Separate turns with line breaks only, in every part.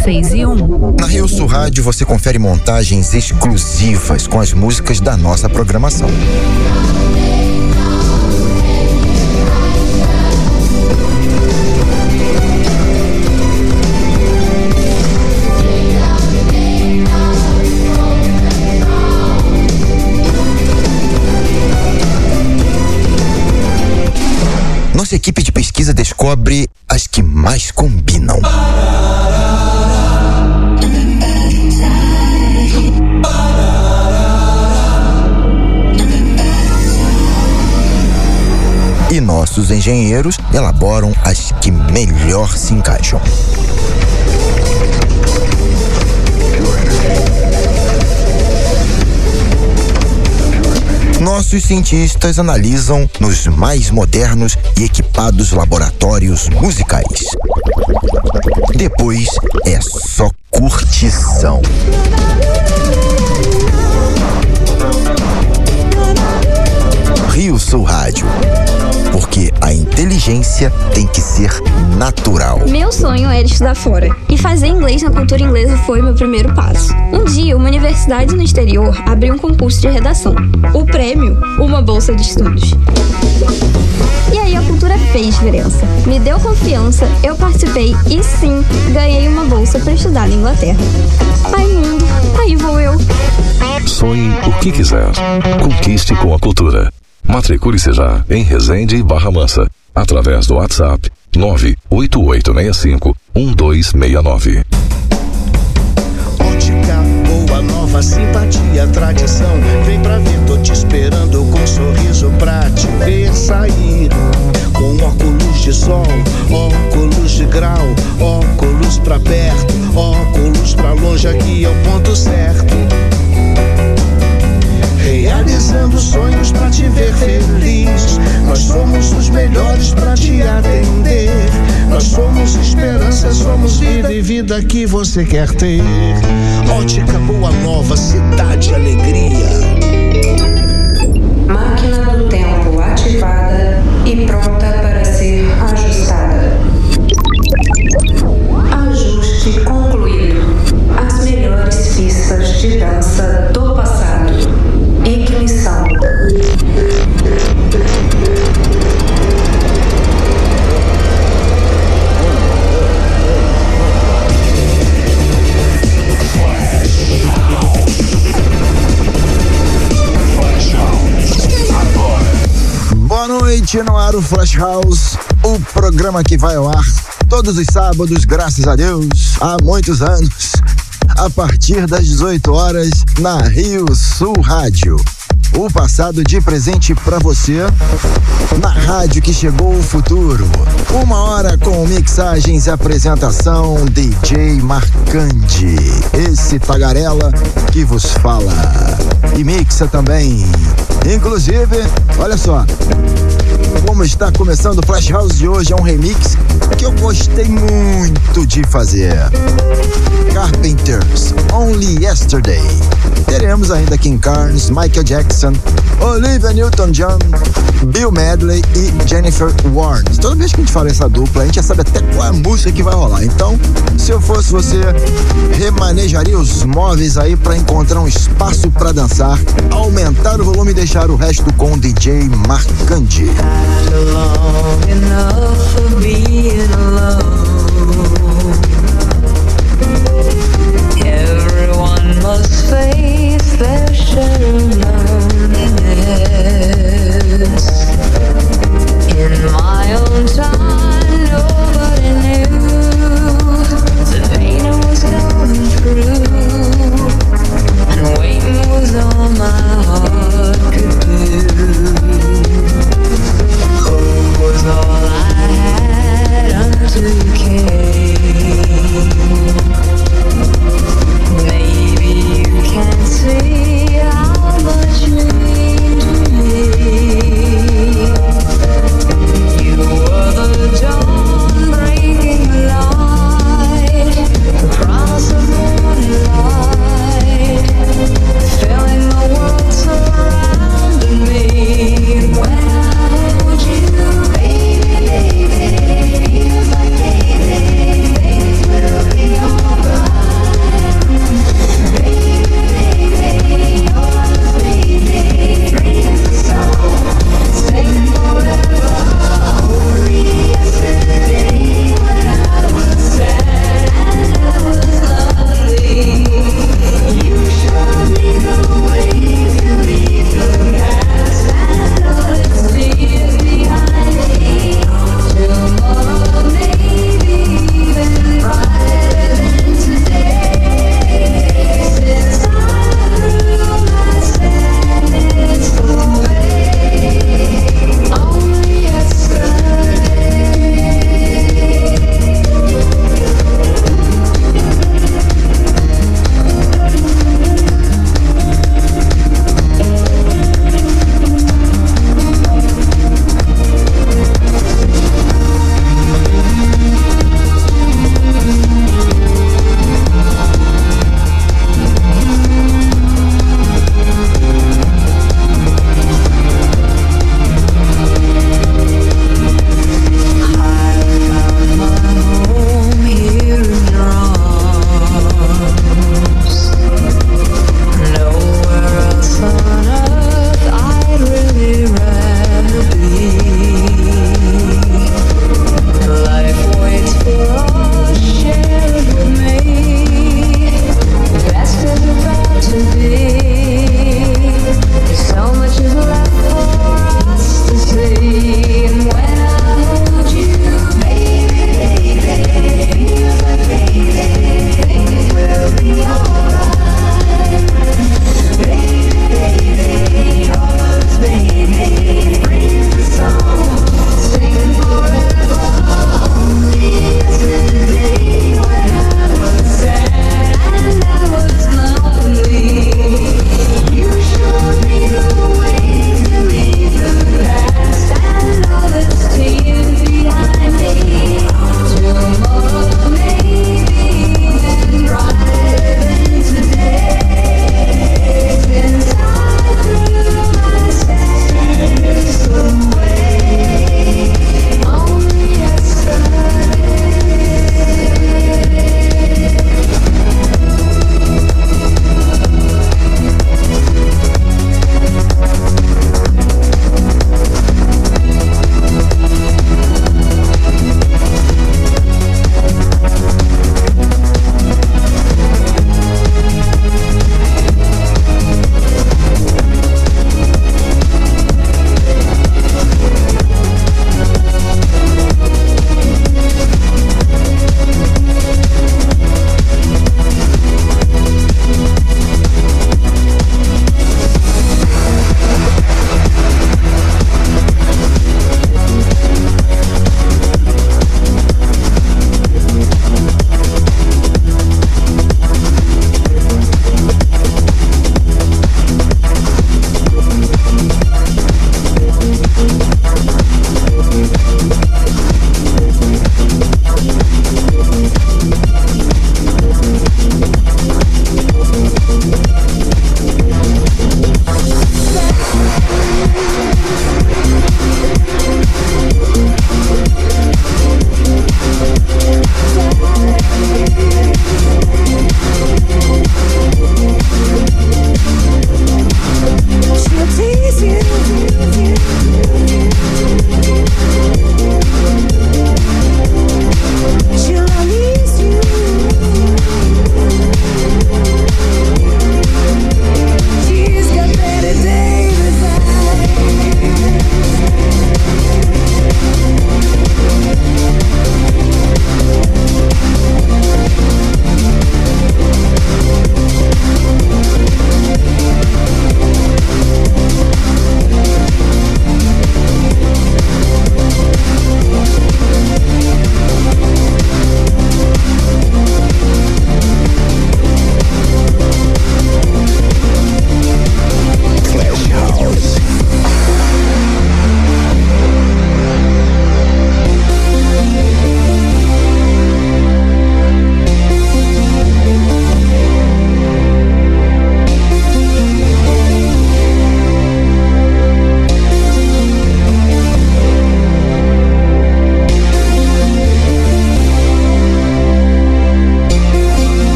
6 e 1.
Na Rio Sul Rádio você confere montagens exclusivas com as músicas da nossa programação. Nossa equipe de pesquisa descobre as que mais combinam. E nossos engenheiros elaboram as que melhor se encaixam. Nossos cientistas analisam nos mais modernos e equipados laboratórios musicais. Depois é só curtição. Rio Sul Rádio. Porque a inteligência tem que ser natural.
Meu sonho era estudar fora. E fazer inglês na cultura inglesa foi meu primeiro passo. Um dia, uma universidade no exterior abriu um concurso de redação. O prêmio, uma bolsa de estudos. E aí a cultura fez diferença. Me deu confiança, eu participei e sim, ganhei uma bolsa para estudar na Inglaterra. Ai, mundo, aí vou eu.
Sonhe o que quiser. Conquiste com a cultura. Matricule-se já em Resende e Barra Mansa, através do WhatsApp 98865-1269.
Ótica boa, nova simpatia, tradição. Vem pra ver, tô te esperando com um sorriso pra te ver sair. Com óculos de sol, óculos de grau, óculos pra perto, óculos pra longe, aqui é o ponto certo. Realizando sonhos pra te ver feliz. Nós somos os melhores pra te atender. Nós somos esperança, somos vida e vida que você quer ter. Ótica Boa Nova, cidade alegria.
Máquina do tempo ativada e pronta para ser ajustada. Ajuste concluído. As melhores pistas de dança do passado. Ignição.
Boa noite, no ar o Flash House, o programa que vai ao ar todos os sábados, graças a Deus, há muitos anos, a partir das 18 horas, na Rio Sul Rádio. O passado de presente pra você, na rádio que chegou o futuro. 1 hora com mixagens e apresentação, DJ Marcandi. Esse tagarela que vos fala. E mixa também. Inclusive, olha só, como está começando o Flash House de hoje, é um remix que eu gostei muito de fazer. Carpenters, Only Yesterday. Teremos ainda King Carnes, Michael Jackson, Olivia Newton-John, Bill Medley e Jennifer Warnes. Toda vez que a gente fala essa dupla, a gente já sabe até qual é a música que vai rolar. Então, se eu fosse você, remanejaria os móveis aí para encontrar um espaço para dançar, aumentar o volume e deixar o resto com o DJ Marcandi.
Everyone must face their share of loneliness. In my own time, nobody knew the pain I was going through, and waiting was all my heart could do. Hope was all I had until you came. Maybe you can't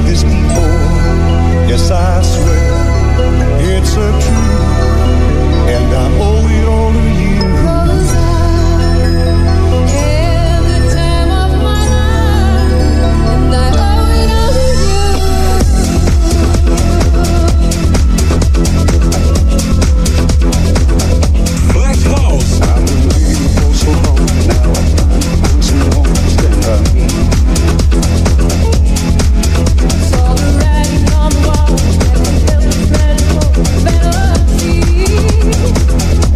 this before. Yes, I swear it's a truth, and I owe it all to you. 'Cause I had the time of my life, and I owe it all to you. Flash House. I've been waiting for so long now. I'm someone to stand by me. Saw the writing on the wall, never felt this magical fantasy.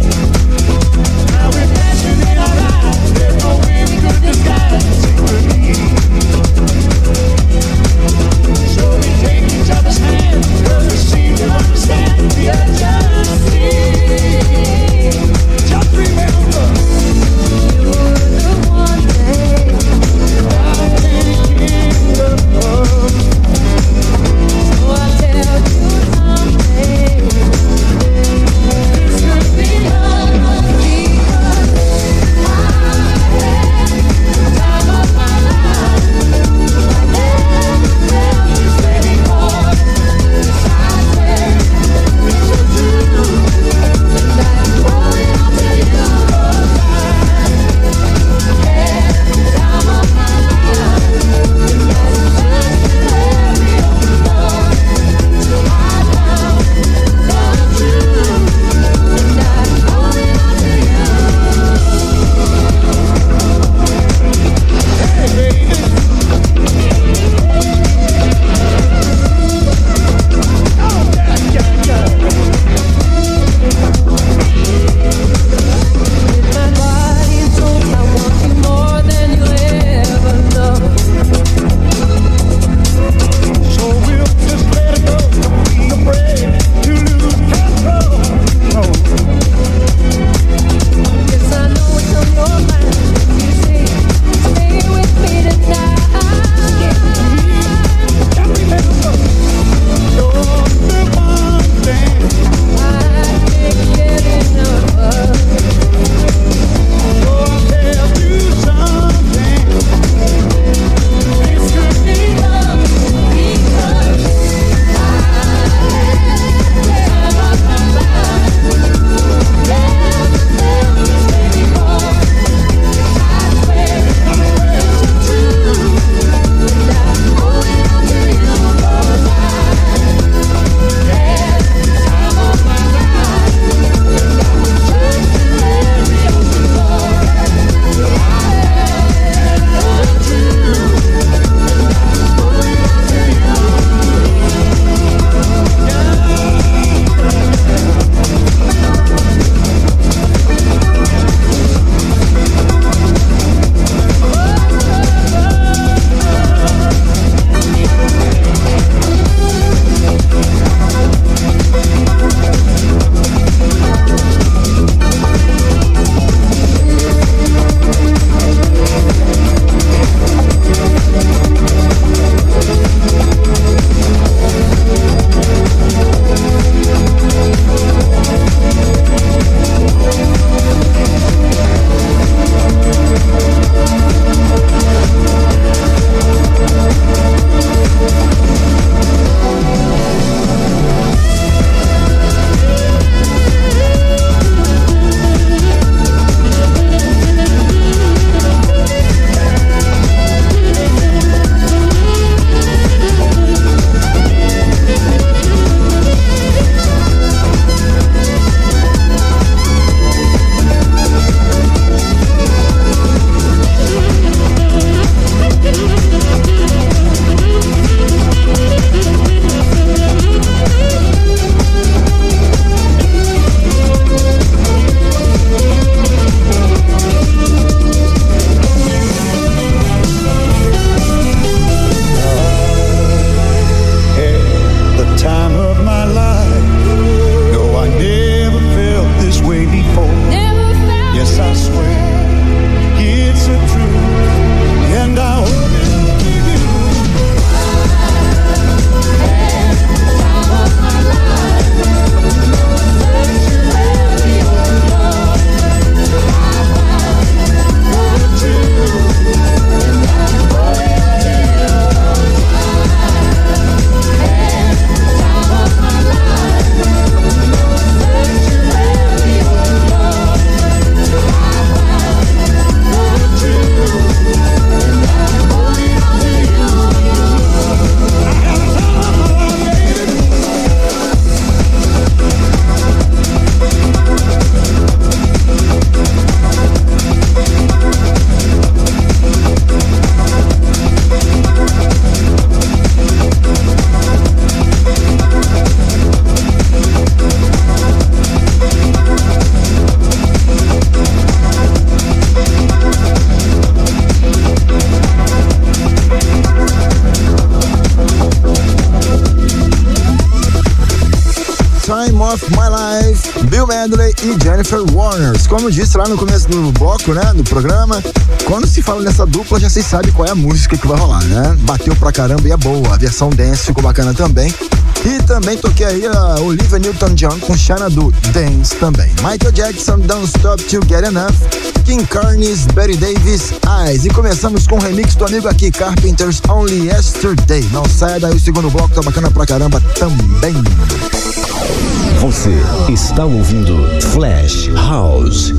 Time of My Life, Bill Medley e Jennifer Warnes. Como eu disse lá no começo do bloco, né, do programa, quando se fala nessa dupla, já vocês sabem qual é a música que vai rolar, né? Bateu pra caramba e é boa. A versão dance ficou bacana também. E também toquei aí a Olivia Newton-John com Xanadu Dance também. Michael Jackson, Don't Stop Till Get Enough, King Carnes, Betty Davis, Eyes. E começamos com o remix do amigo aqui, Carpenters, Only Yesterday. Não saia daí, o segundo bloco tá bacana pra caramba também.
Você está ouvindo Flash House.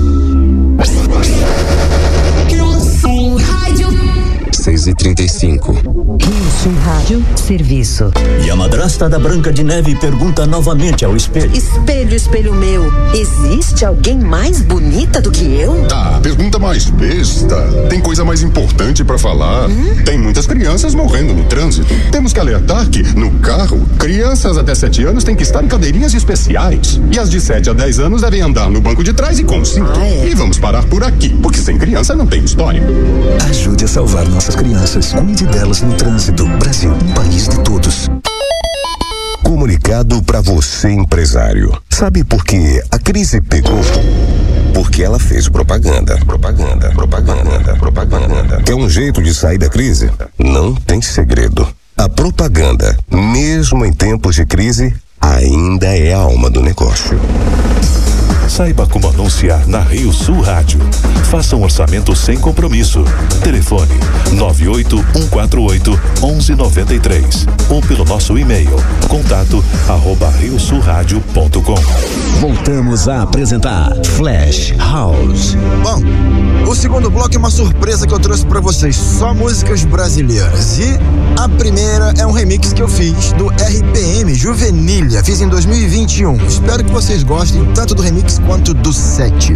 6h35.
Rio Rádio, serviço.
E a madrasta da Branca de Neve pergunta novamente ao espelho:
Espelho, espelho meu, existe alguém mais bonita do que eu?
Ah, pergunta mais besta. Tem coisa mais importante pra falar. Tem muitas crianças morrendo no trânsito. Temos que alertar que, no carro, crianças até 7 anos têm que estar em cadeirinhas especiais. E as de 7 a 10 anos devem andar no banco de trás e com cinto. E vamos parar por aqui, porque sem criança não tem história.
Ajude a salvar nossas crianças. Cuide delas no trânsito. Brasil, um país de todos.
Comunicado para você, empresário. Sabe por que a crise pegou? Porque ela fez propaganda. Quer um jeito de sair da crise? Não tem segredo. A propaganda, mesmo em tempos de crise, ainda é a alma do negócio.
Saiba como anunciar na Rio Sul Rádio. Faça um orçamento sem compromisso. Telefone 98148-1193 ou pelo nosso e-mail contato@riosulradio.com.
Voltamos a apresentar Flash House.
Bom, o segundo bloco é uma surpresa que eu trouxe pra vocês, só músicas brasileiras. E a primeira é um remix que eu fiz do RPM Juvenilha, fiz em 2021. Espero que vocês gostem tanto do remix quanto do set.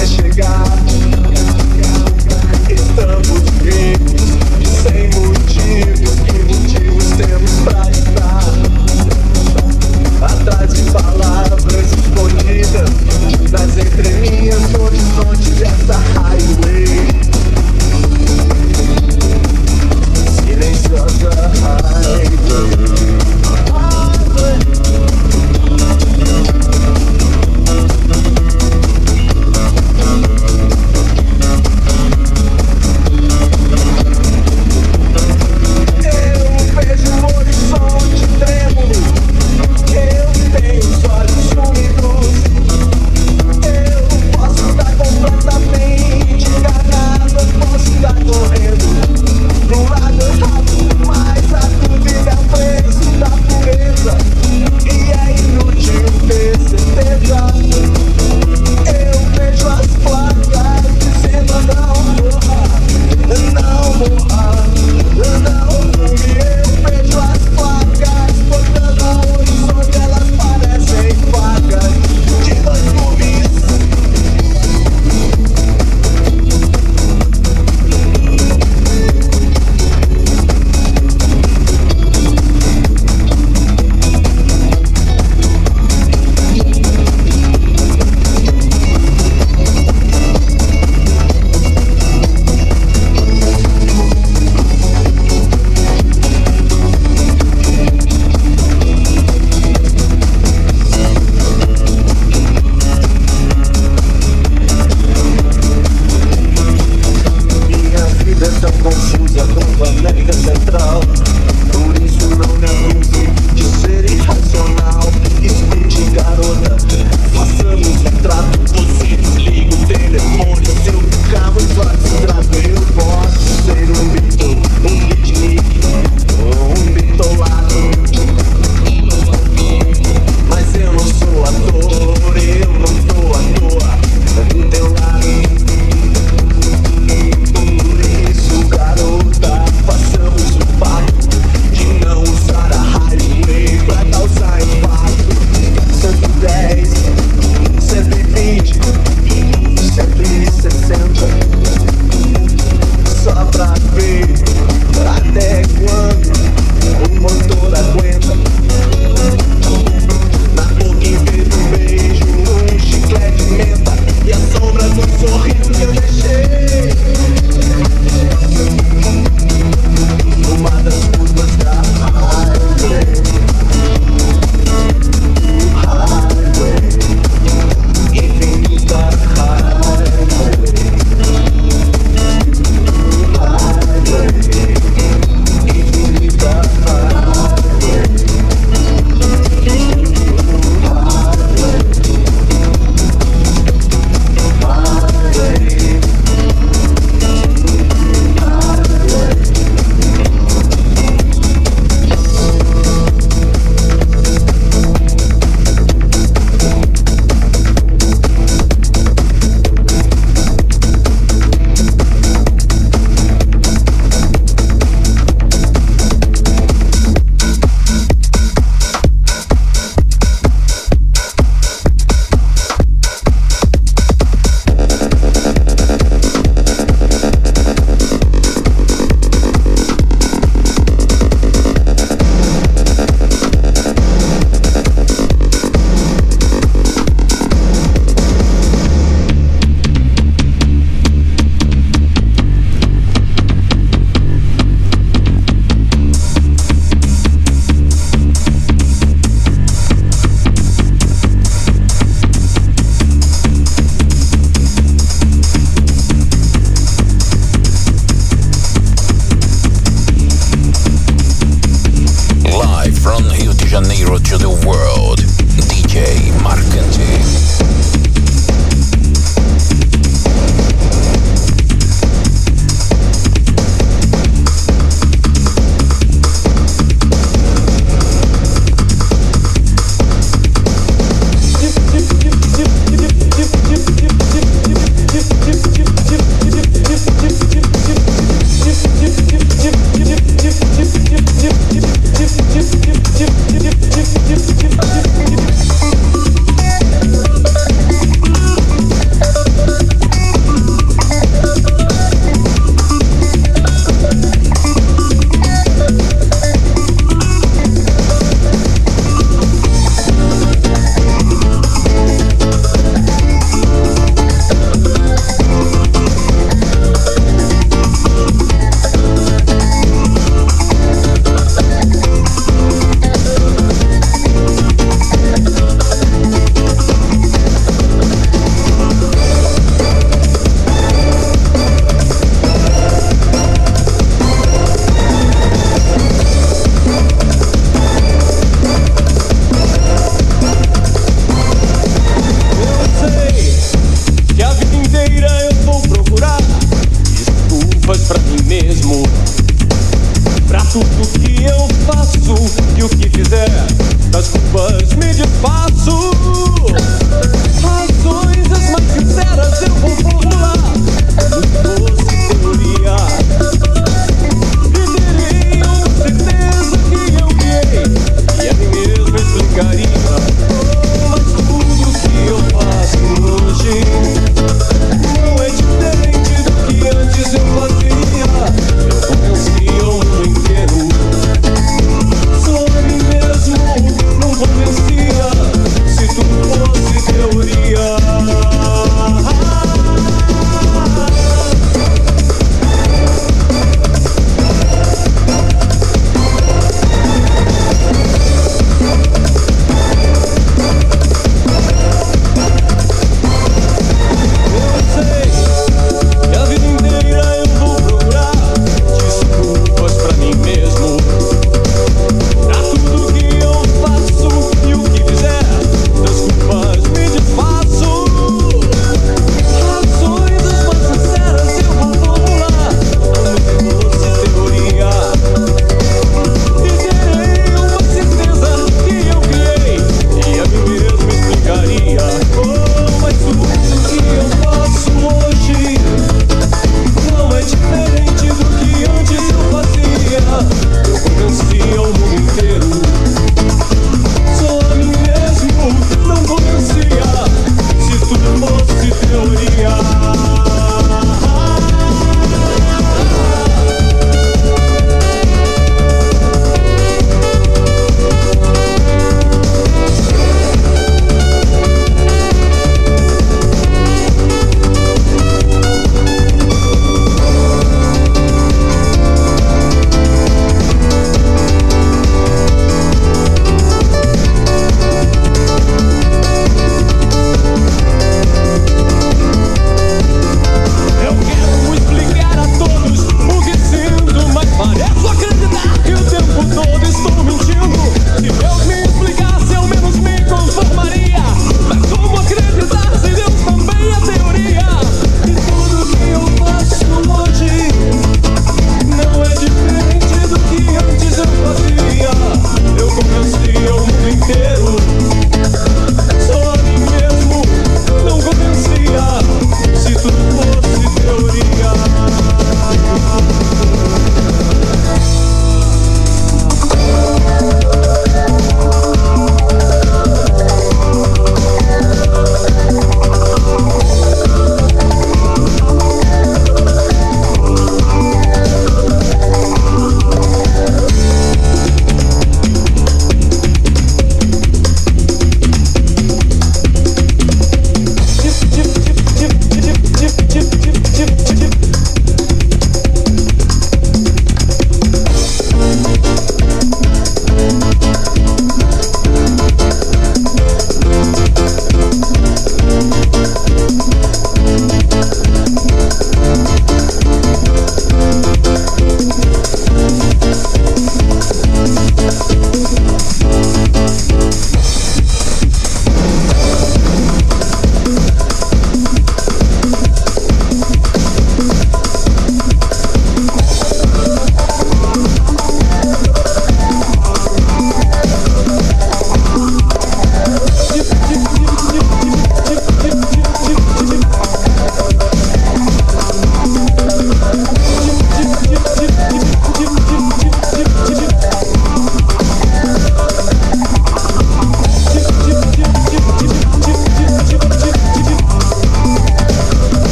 até chegar. Estamos vivos, sem motivos. Que motivos temos pra estar atrás de palavras escondidas nas entrelinhas do horizonte dessa highway? Silenciosa highway.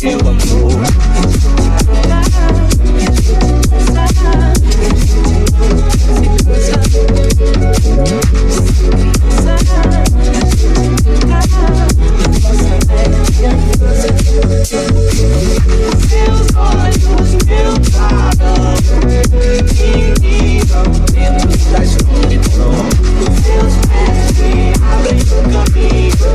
seu amor.
Seus olhos, meu calor, me dentro da escuridão. Seus pés me abrem o caminho.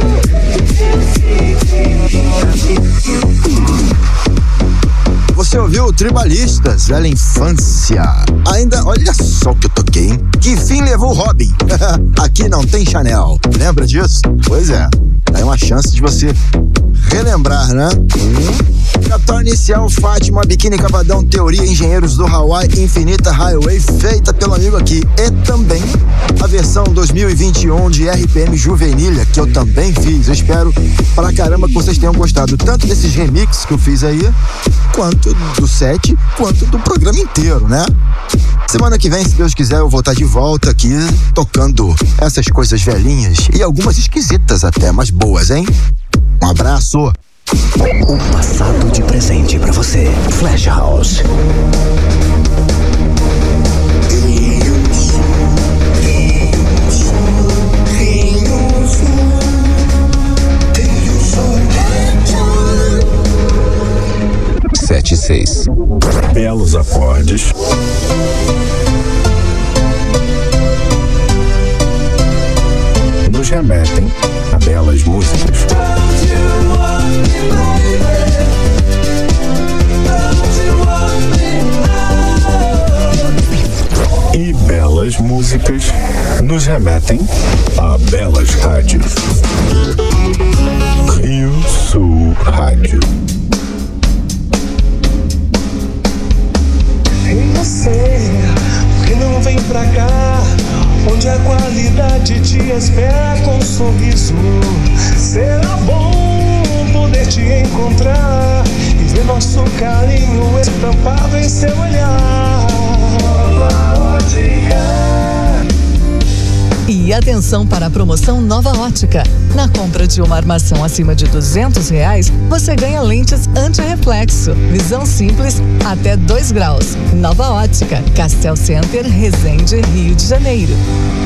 Você ouviu o Tribalistas, Velha Infância. Ainda, olha só o que eu toquei, hein? Que fim levou o Robin? Aqui não tem Chanel. Lembra disso? Pois é. Aí uma chance de você relembrar, né? Capital Inicial, Fátima, Biquíni Cavadão, Teoria, Engenheiros do Hawaii, Infinita Highway, feita pelo amigo aqui. E também a versão 2021 de RPM Juvenilha, que eu também fiz. Eu espero pra caramba que vocês tenham gostado tanto desses remixes que eu fiz aí, quanto do set, quanto do programa inteiro, né? Semana que vem, se Deus quiser, eu vou estar de volta aqui, tocando essas coisas velhinhas e algumas esquisitas até, mas boas, hein? Um abraço!
O passado de presente pra você. Flash House.
Sete, seis.
Belos acordes. Nos remetem a belas músicas. E belas músicas nos remetem a belas rádios. Rio Sul Rádio.
E você, por que não vem pra cá? Onde a qualidade te espera com um sorriso. Será bom poder te encontrar e ver nosso carinho estampado em seu olhar. Nova Ótica.
E atenção para a promoção Nova Ótica. Na compra de uma armação acima de R$200, você ganha lentes anti-reflexo. Visão simples até 2 graus. Nova Ótica, Castel Center, Resende, Rio de Janeiro.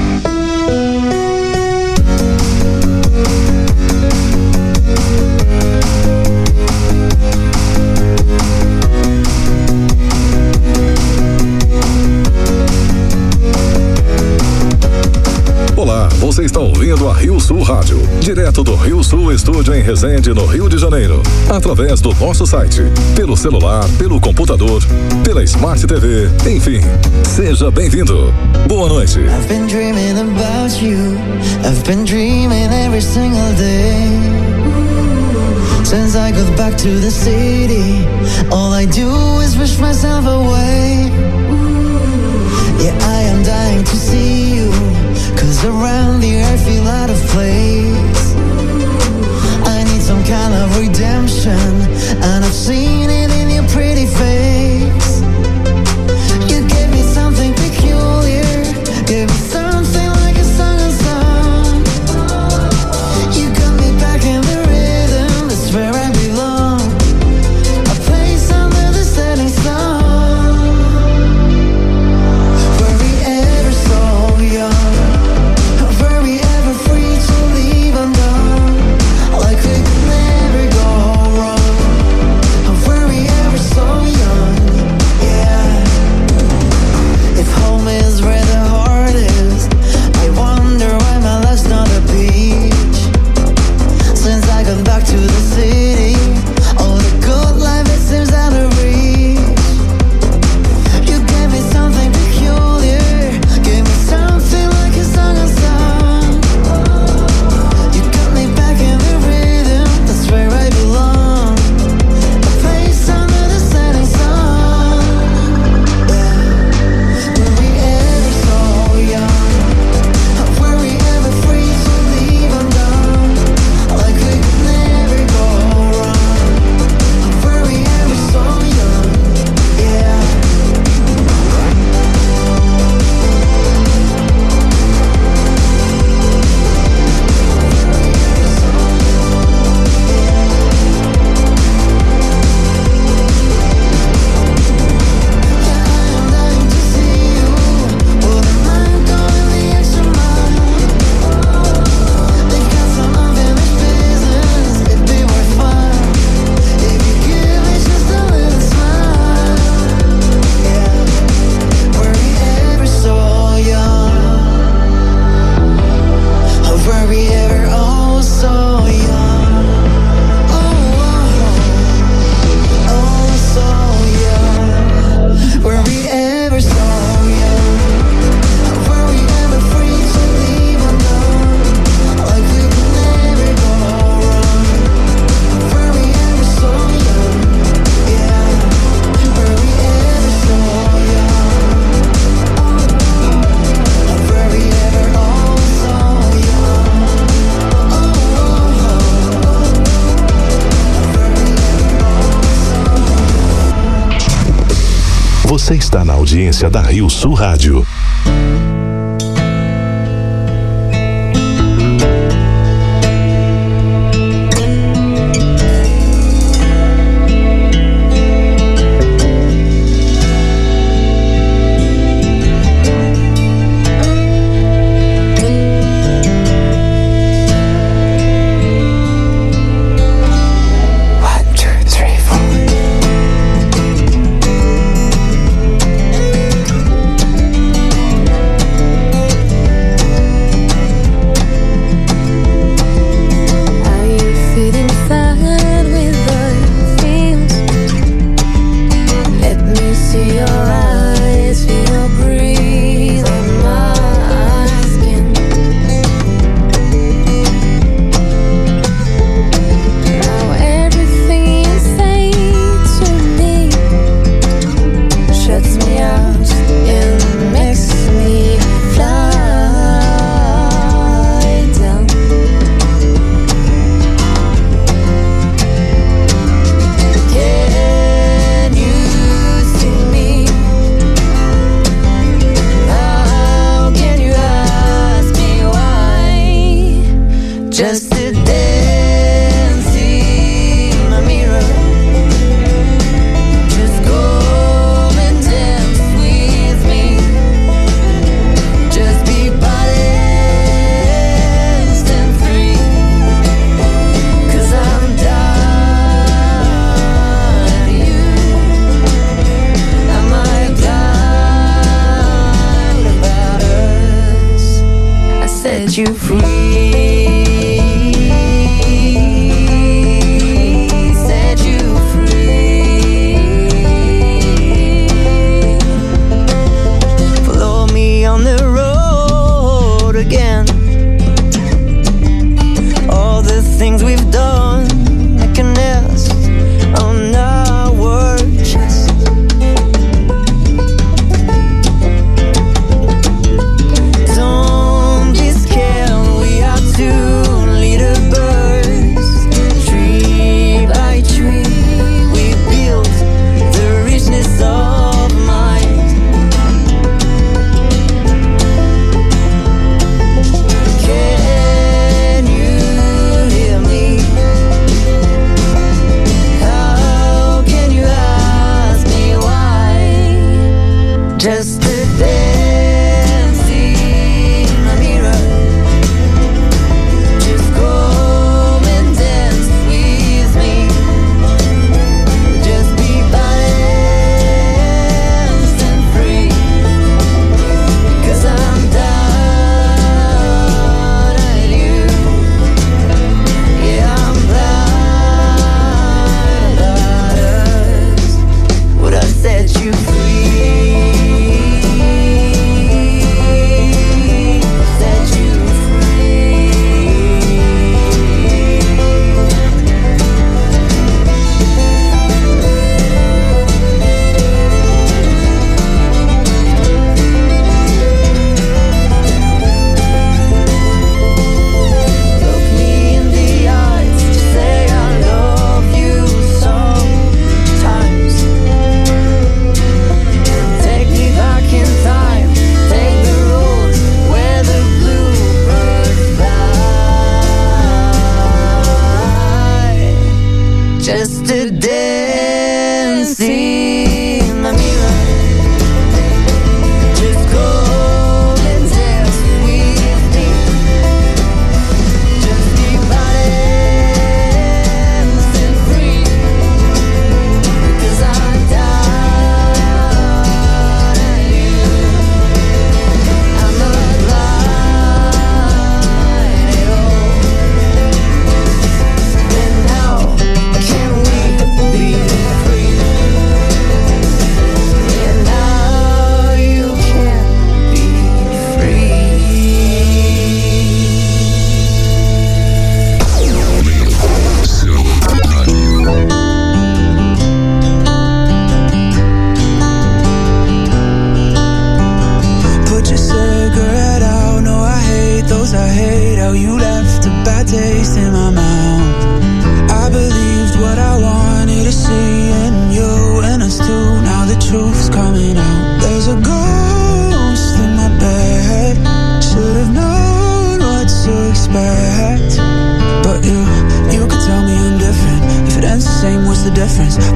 Olá, você está ouvindo a Rio Sul Rádio, direto do Rio Sul Estúdio em Resende, no Rio de Janeiro, através do nosso site, pelo celular, pelo computador, pela Smart TV, enfim, seja bem-vindo. Boa noite.
I've been dreaming about you. I've been dreaming every single day. Since I got back to the city, all I do is wish myself away. Yeah, I am dying to see you, 'cause around here I feel out of place. I need some kind of redemption, and I've seen it in your pretty face. You gave me something peculiar, gave me something like a song and song. You got me back in the rhythm, that's where I belong. A place under the setting sun. Were we ever so young? Were we ever free to leave undone? Like we could never go wrong.
Você está na audiência da Rio Sul Rádio.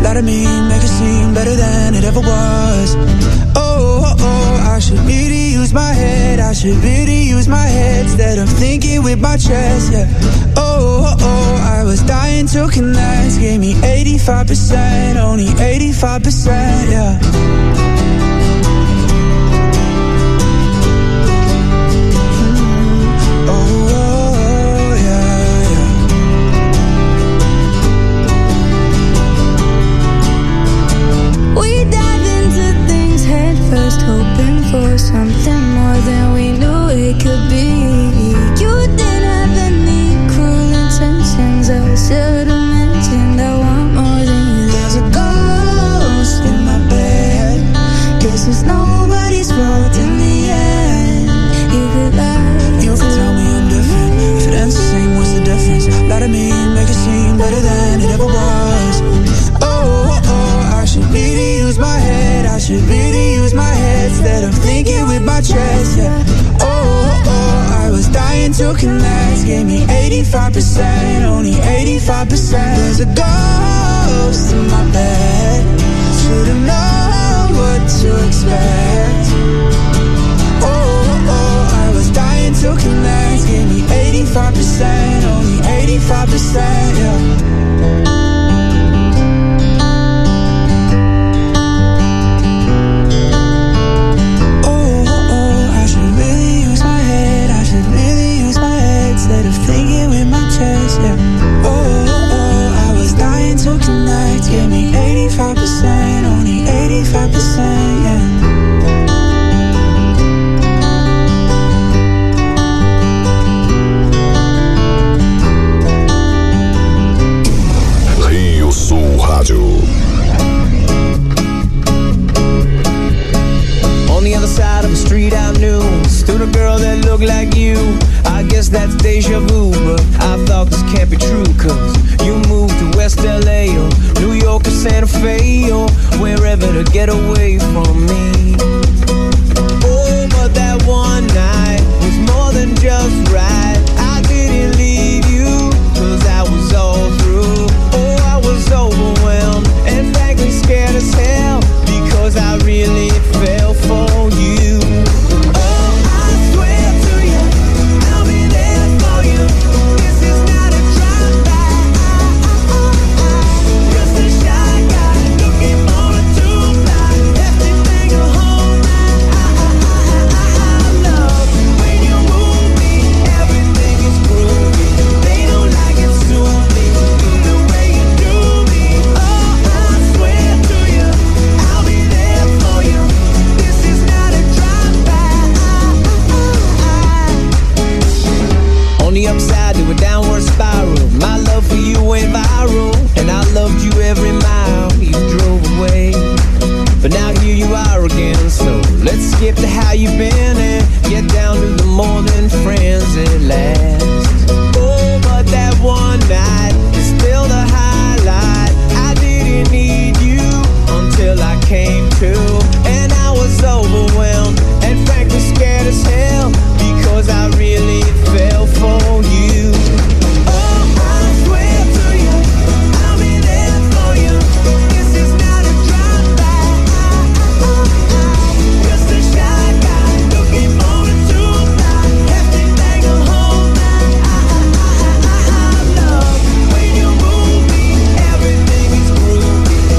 lie to me, make it seem better than it ever was. I should really use my head, I should really use my head instead of thinking with my chest, yeah. I was dying to connect, gave me 85%, only 85%, yeah.
Hoping for something more than we knew it could be. You didn't have any cruel intentions. I was still dimension. I want more than you.
There's a ghost in my bed. Guess it's nobody's fault in the end.
You could lie.
You could tell me I'm different. If it ends the same, what's the difference? Lie to me, make it seem better than it ever was. I should really use my head. I should really use my head instead of thinking with my chest, yeah. I was dying to connect, gave me 85%, only 85%. There's a ghost in my bed. Should've known what to expect. I was dying to connect, gave me 85%, only 85%, yeah. Instead of thinking with my chest, yeah. I was dying to connect, gave me 85%, only 85%, yeah.
Rio Sul Rádio.
On the other side of the street I knew stood a girl that looked like you. I guess that's deja vu, but I thought this can't be true, cause you moved to West LA or New York or Santa Fe or wherever to get away.